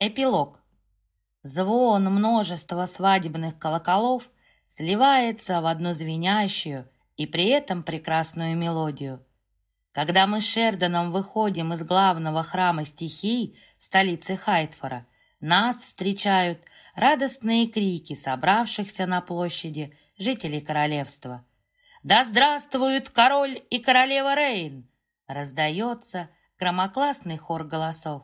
Эпилог. Звон множества свадебных колоколов сливается в одну звенящую и при этом прекрасную мелодию. Когда мы с Шерданом выходим из главного храма стихий столицы Хайтфора, нас встречают радостные крики собравшихся на площади жителей королевства. «Да здравствуют король и королева Рейн!» Раздается громогласный хор голосов.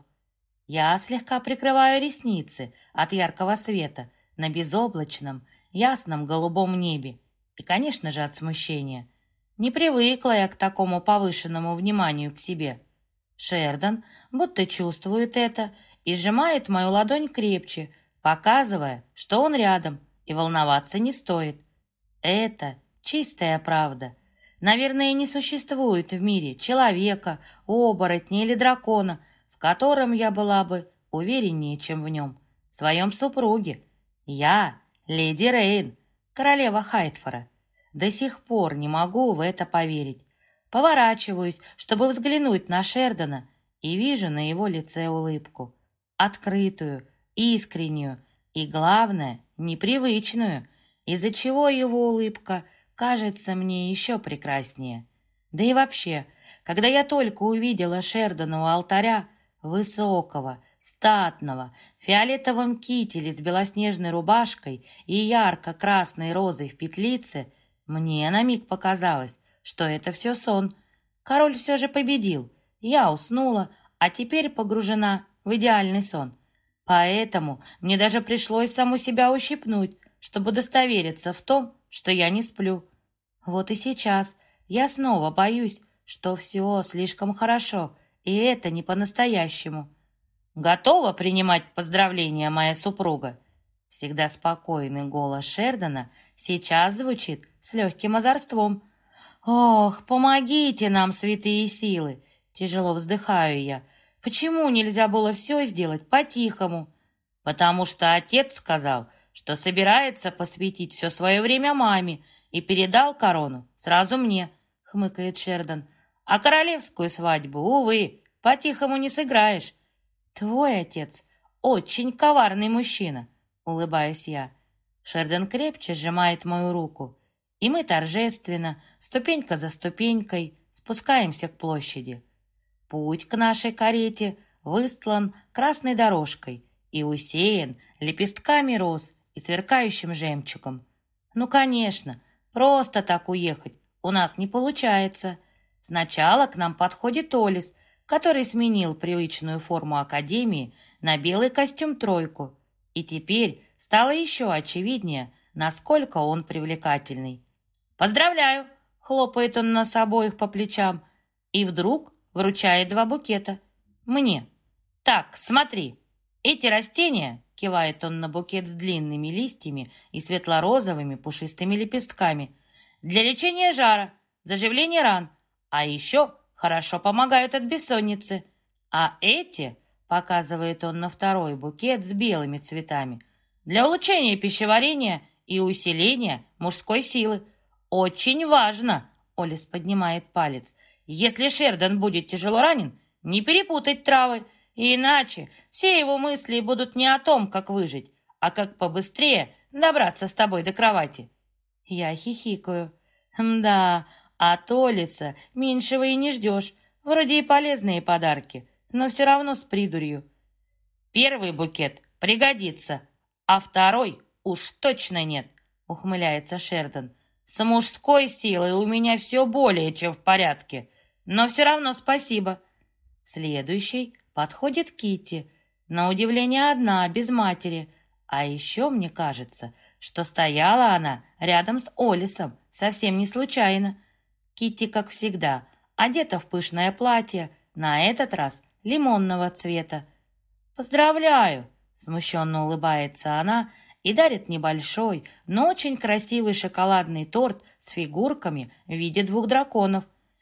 Я слегка прикрываю ресницы от яркого света на безоблачном, ясном голубом небе и, конечно же, от смущения. Не привыкла я к такому повышенному вниманию к себе. Шердан будто чувствует это и сжимает мою ладонь крепче, показывая, что он рядом и волноваться не стоит. Это чистая правда. Наверное, не существует в мире человека, оборотня или дракона, в котором я была бы увереннее, чем в нем, в своем супруге. Я леди Рейн, королева Хайтфора. До сих пор не могу в это поверить. Поворачиваюсь, чтобы взглянуть на Шердана, и вижу на его лице улыбку. Открытую, искреннюю и, главное, непривычную, из-за чего его улыбка кажется мне еще прекраснее. Да и вообще, когда я только увидела Шердана у алтаря, высокого, статного, в фиолетовом кителе с белоснежной рубашкой и ярко-красной розой в петлице, мне на миг показалось, что это все сон. Король все же победил. Я уснула, а теперь погружена в идеальный сон. Поэтому мне даже пришлось саму себя ущипнуть, чтобы удостовериться в том, что я не сплю. Вот и сейчас я снова боюсь, что все слишком хорошо, и это не по-настоящему. «Готова принимать поздравления, моя супруга?» Всегда спокойный голос Шердана сейчас звучит с легким озорством. «Ох, помогите нам, святые силы!» Тяжело вздыхаю я. «Почему нельзя было все сделать по-тихому?» «Потому что отец сказал, что собирается посвятить все свое время маме и передал корону сразу мне», — хмыкает Шердан. «А королевскую свадьбу, увы, по-тихому не сыграешь». «Твой отец очень коварный мужчина», — улыбаюсь я. Шердан крепче сжимает мою руку, и мы торжественно, ступенька за ступенькой, спускаемся к площади. Путь к нашей карете выстлан красной дорожкой и усеян лепестками роз и сверкающим жемчугом. Ну, конечно, просто так уехать у нас не получается. Сначала к нам подходит Олис, который сменил привычную форму академии на белый костюм-тройку, и теперь стало еще очевиднее, насколько он привлекательный. «Поздравляю!» — хлопает он нас обоих по плечам и вдруг вручает 2 букета. Мне. «Так, смотри, эти растения...» — кивает он на букет с длинными листьями и светло-розовыми пушистыми лепестками. «Для лечения жара, заживления ран, а еще хорошо помогают от бессонницы. А эти...» — показывает он на второй букет с белыми цветами. «Для улучшения пищеварения и усиления мужской силы. Очень важно!» — Олис поднимает палец. «Если Шердан будет тяжело ранен, не перепутать травы, иначе все его мысли будут не о том, как выжить, а как побыстрее добраться с тобой до кровати». Я хихикаю. «Да, от Олиса меньшего и не ждешь. Вроде и полезные подарки, но все равно с придурью». «Первый букет пригодится, а второй уж точно нет», — ухмыляется Шердан. «С мужской силой у меня все более чем в порядке, но все равно спасибо». Следующий подходит Китти, на удивление одна, без матери. А еще мне кажется, что стояла она рядом с Олисом совсем не случайно. Китти, как всегда, одета в пышное платье, на этот раз лимонного цвета. «Поздравляю!» — смущенно улыбается она и дарит небольшой, но очень красивый шоколадный торт с фигурками в виде 2 драконов.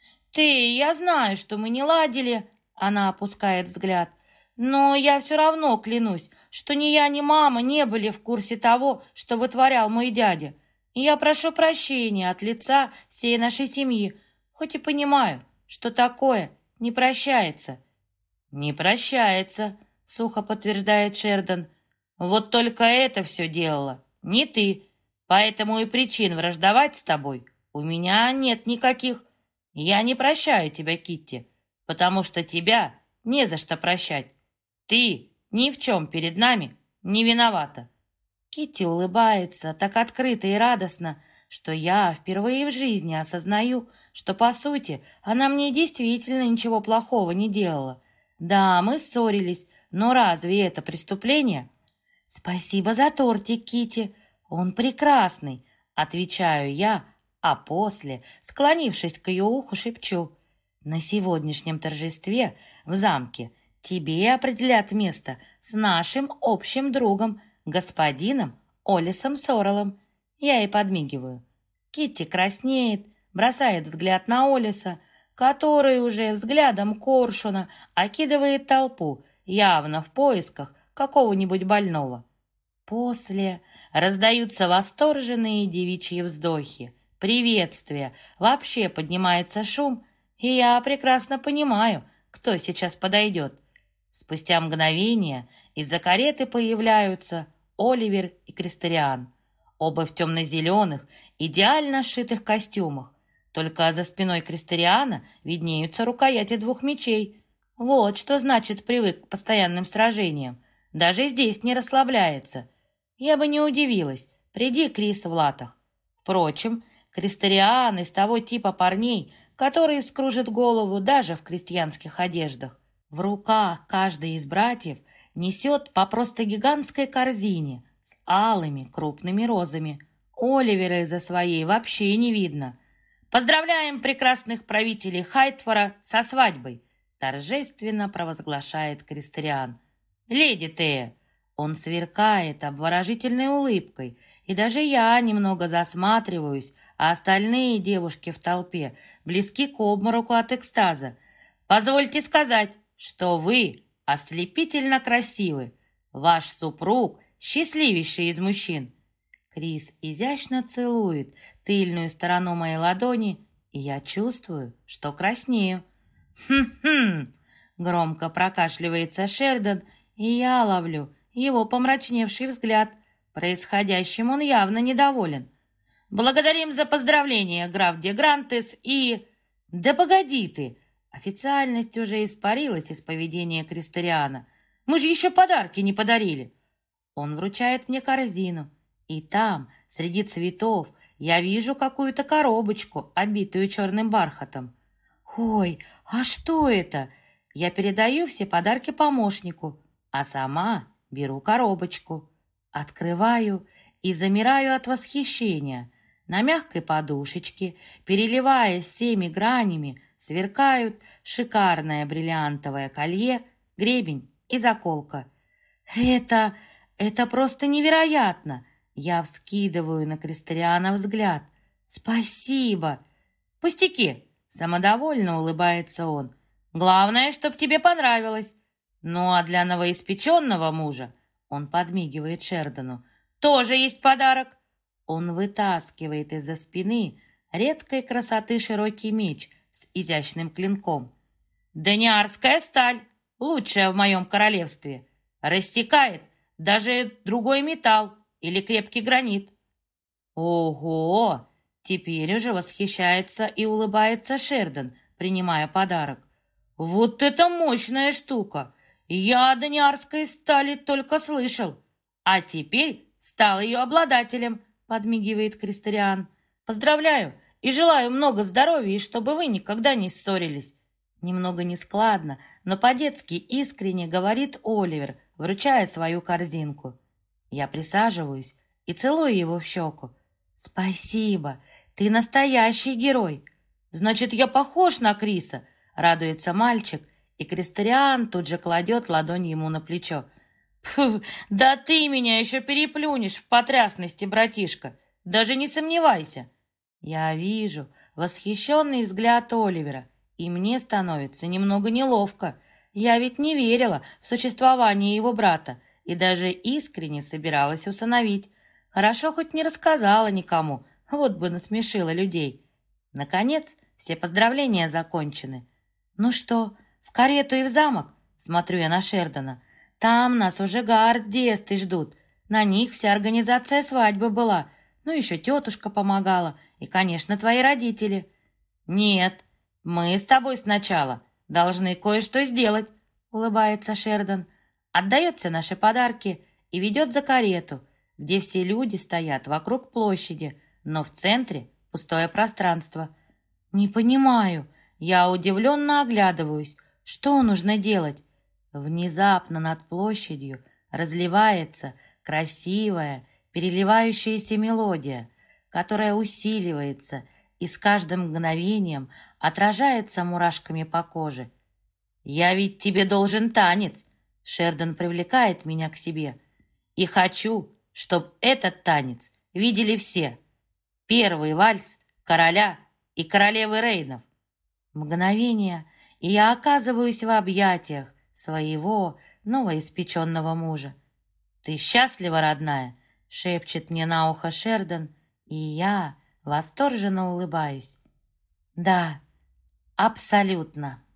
Я знаю, что мы не ладили», — она опускает взгляд, «но я все равно клянусь, что ни я, ни мама не были в курсе того, что вытворял мой дядя. И я прошу прощения от лица всей нашей семьи, хоть и понимаю, что такое не прощается». «Не прощается», сухо подтверждает Шердан. Вот только это все делала не ты, поэтому и причин враждовать с тобой у меня нет никаких. Я не прощаю тебя, Китти, потому что тебя не за что прощать. Ты ни в чем перед нами не виновата. Китти улыбается так открыто и радостно, что я впервые в жизни осознаю, что, по сути, она мне действительно ничего плохого не делала. Да, мы ссорились, но разве это преступление? «Спасибо за тортик, Китти, он прекрасный», — отвечаю я, а после, склонившись к ее уху, шепчу: «На сегодняшнем торжестве в замке тебе определят место с нашим общим другом, господином Олисом Сорелом». Я ей подмигиваю. Китти краснеет, бросает взгляд на Олиса, который уже взглядом коршуна окидывает толпу, явно в поисках какого-нибудь больного. После раздаются восторженные девичьи вздохи, приветствия, вообще поднимается шум, и я прекрасно понимаю, кто сейчас подойдет. Спустя мгновение из-за кареты появляются Оливер и Кристиан, оба в темно-зеленых, идеально сшитых костюмах. Только за спиной Кристиана виднеются рукояти двух мечей. Вот что значит привык к постоянным сражениям. Даже здесь не расслабляется. Я бы не удивилась, приди Крис в латах. Впрочем, Кристиан из того типа парней, который вскружит голову даже в крестьянских одеждах. В руках каждый из братьев несет по просто гигантской корзине с алыми крупными розами. Оливера из-за своей вообще не видно. «Поздравляем прекрасных правителей Хайтфора со свадьбой!» торжественно провозглашает Кристиан. «Леди Тея!» Он сверкает обворожительной улыбкой, и даже я немного засматриваюсь, а остальные девушки в толпе близки к обмороку от экстаза. «Позвольте сказать, что вы ослепительно красивы. Ваш супруг счастливейший из мужчин». Крис изящно целует тыльную сторону моей ладони, и я чувствую, что краснею. «Хм-хм!» — громко прокашливается Шердан, и я ловлю его помрачневший взгляд. Происходящим он явно недоволен. «Благодарим за поздравления, граф де Грантес, и...» «Да погоди ты!» Официальность уже испарилась из поведения Кристиана. «Мы же еще подарки не подарили!» Он вручает мне корзину, и там, среди цветов, я вижу какую-то коробочку, обитую черным бархатом. «Ой, а что это?» Я передаю все подарки помощнику, а сама беру коробочку, открываю и замираю от восхищения. На мягкой подушечке, переливаясь всеми гранями, сверкают шикарное бриллиантовое колье, гребень и заколка. Это просто невероятно! Я вскидываю на Кристиана взгляд. «Спасибо!» «Пустяки!» — самодовольно улыбается он. «Главное, чтоб тебе понравилось. Ну а для новоиспеченного мужа, он подмигивает Шердану, тоже есть подарок». Он вытаскивает из-за спины редкой красоты широкий меч с изящным клинком. «Даниарская сталь, лучшая в моем королевстве, рассекает даже другой металл или крепкий гранит». «Ого!» — теперь уже восхищается и улыбается Шердан, принимая подарок. «Вот это мощная штука! Я о даниарской стали только слышал, а теперь стал ее обладателем», — подмигивает Кристиан. «Поздравляю и желаю много здоровья, и чтобы вы никогда не ссорились». Немного нескладно, но по-детски искренне говорит Оливер, вручая свою корзинку. Я присаживаюсь и целую его в щеку. «Спасибо, ты настоящий герой». «Значит, я похож на Криса?» — радуется мальчик, и Кристиан тут же кладет ладонь ему на плечо. «Фу, да ты меня еще переплюнешь в потрясности, братишка, даже не сомневайся». Я вижу восхищенный взгляд Оливера, и мне становится немного неловко. Я ведь не верила в существование его брата и даже искренне собиралась усыновить. Хорошо хоть не рассказала никому, вот бы насмешила людей. Наконец, все поздравления закончены. «Ну что, в карету и в замок?» — смотрю я на Шердана. Там нас уже Гард с Диэстой ждут. На них вся организация свадьбы была. Ну, еще тетушка помогала. И, конечно, твои родители. Нет, мы с тобой сначала должны кое-что сделать, улыбается Шердан. Отдает все наши подарки и ведет за карету, где все люди стоят вокруг площади, но в центре пустое пространство. Не понимаю. Я удивленно оглядываюсь. Что нужно делать? Внезапно над площадью разливается красивая, переливающаяся мелодия, которая усиливается и с каждым мгновением отражается мурашками по коже. «Я ведь тебе должен танец!» Шердан привлекает меня к себе. «И хочу, чтобы этот танец видели все. Первый вальс короля и королевы Рейнов». Мгновение, и я оказываюсь в объятиях своего новоиспеченного мужа. «Ты счастлива, родная?» — шепчет мне на ухо Шердан, и я восторженно улыбаюсь. «Да, абсолютно».